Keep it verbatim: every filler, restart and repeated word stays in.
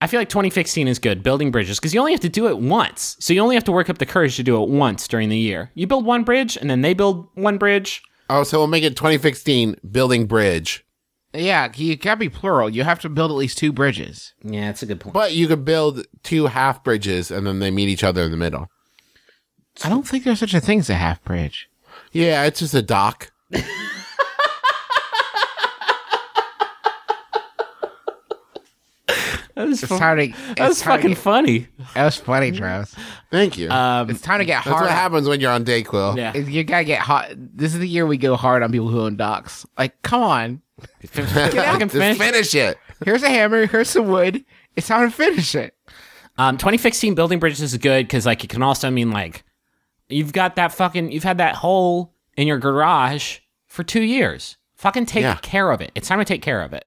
I feel like twenty sixteen is good, building bridges, because you only have to do it once. So you only have to work up the courage to do it once during the year. You build one bridge, and then they build one bridge. Oh, so we'll make it twenty sixteen building bridge. Yeah, you can't be plural. You have to build at least two bridges. Yeah, that's a good point. But you could build two half bridges, and then they meet each other in the middle. I don't think there's such a thing as a half bridge. Yeah, it's just a dock. That was, It's fu- time to, that it's was time to fucking get- funny. That was funny, Travis. Thank you. Um, It's time to get That's hard. what happens when you're on Dayquil. yeah. You gotta get hot. This is the year we go hard on people who own docks. Like, come on. Fucking Just finish. finish it. Here's a hammer. Here's some wood. It's time to finish it. Um, twenty sixteen building bridges is good because like it can also mean like you've got that fucking you've had that hole in your garage for two years. Fucking take Yeah. care of it. It's time to take care of it.